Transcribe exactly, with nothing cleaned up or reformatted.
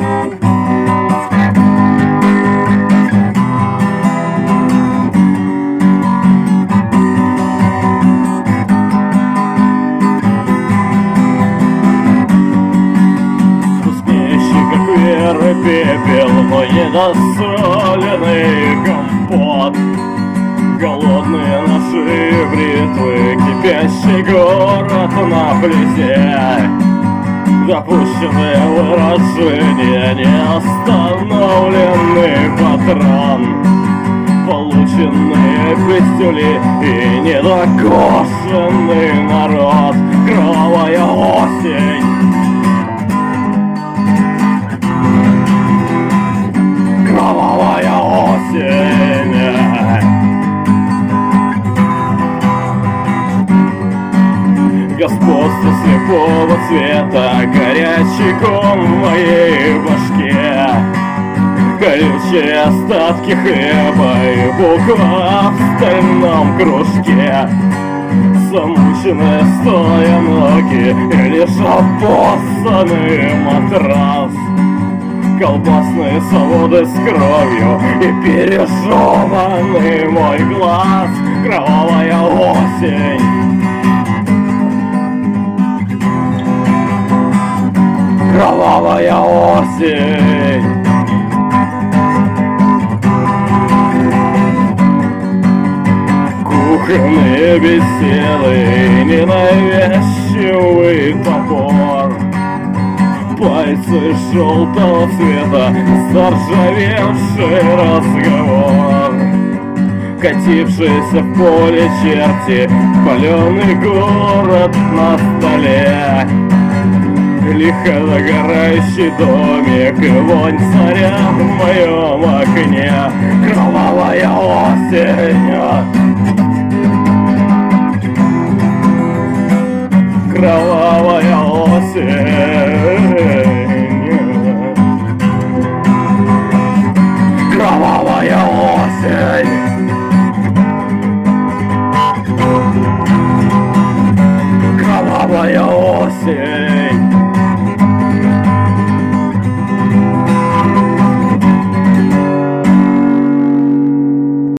Пепел, но недосоленный компот. Голодные наши бритвы, кипящий город на плите. Допущенное выражение, неостановленный патрон. Полученные пистюли и недокошенный народ. Кровавая осень. Кровавая осень. Господство слепого цвета, горячий ком в моей башке. Колючие остатки хлеба и буква в стальном кружке. Замученные стоя ноги и лишь обоссанный матрас. Колбасные заводы с кровью и пережеванный мой глаз. Кровавая осень. Кровавая осень. Кухонные беседы и ненавязчивый топор. Пальцы желтого цвета, заржавевший разговор. Катившиеся в поле черти, паленый город на столе. Лихо загорающий домик и вонь царя в моем окне. Кровавая осень. Кровавая